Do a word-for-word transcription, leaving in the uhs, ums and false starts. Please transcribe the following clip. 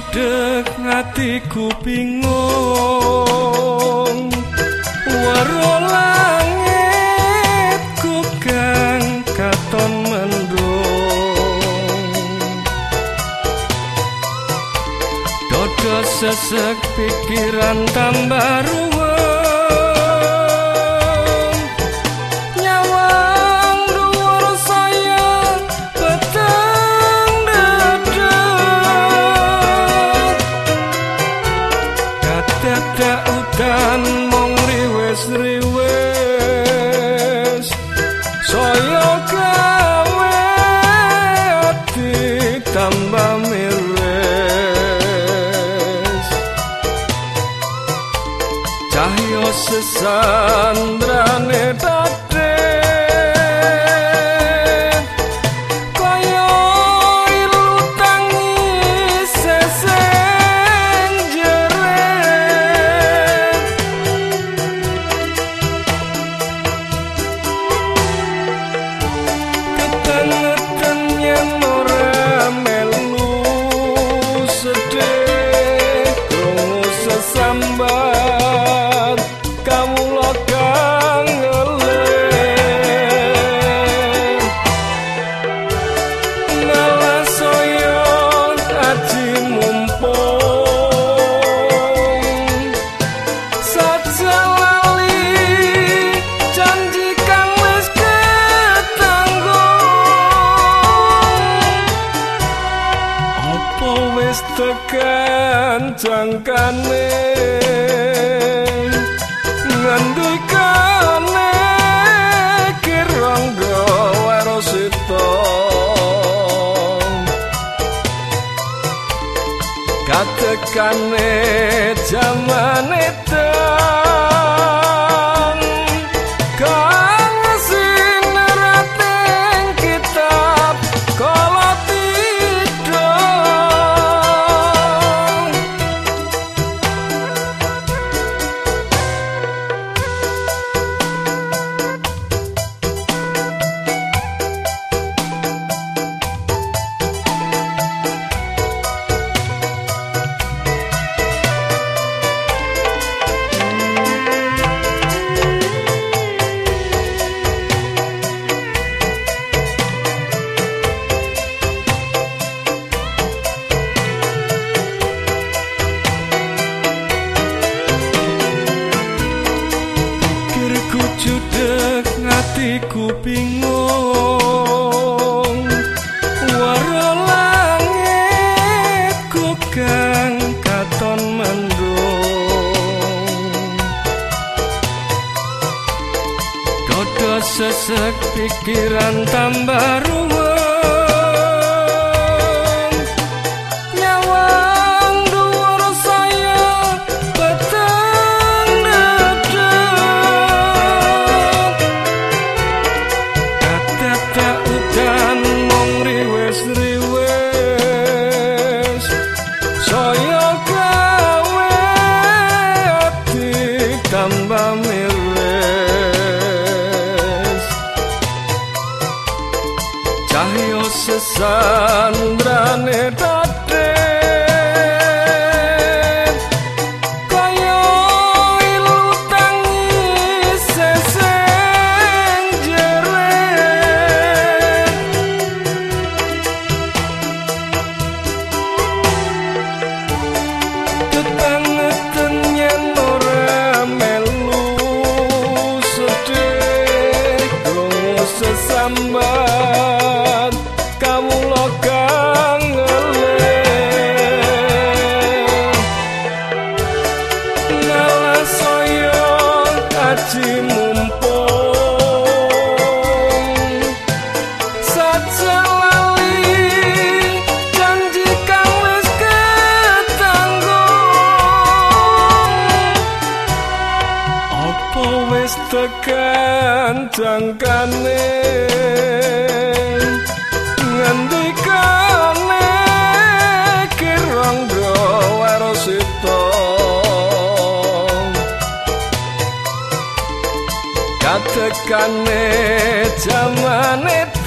judeg atiku bingung waro langitku kang katon mendung dodo sesek pikiran tambah ruwet dadak udan mong riwes-riwes saya gawe ati tambah miris cahya sesandrane dade sambat kamu lokang ngeleng ngalah soyo aji mumpung saja lali janji kang wis ketanggung apa wis tekan jangkane ngendikane kirangga warosita katekane jamane dan kang sinerating kitab kala judeg atiku bingung waro langitku kang katon mendung dodo sesek pikiran tambah ruwet tambah miris cahyo sesandrane dade kaya ilu tangis seseng jeret ketangetan yen sesambat kamu lokang ngeleng ngalah soyo aji mumpung saja lali janji kang wis ketanggung apa wis tekan jangkane ngendikane kirangga warosita katekane jamane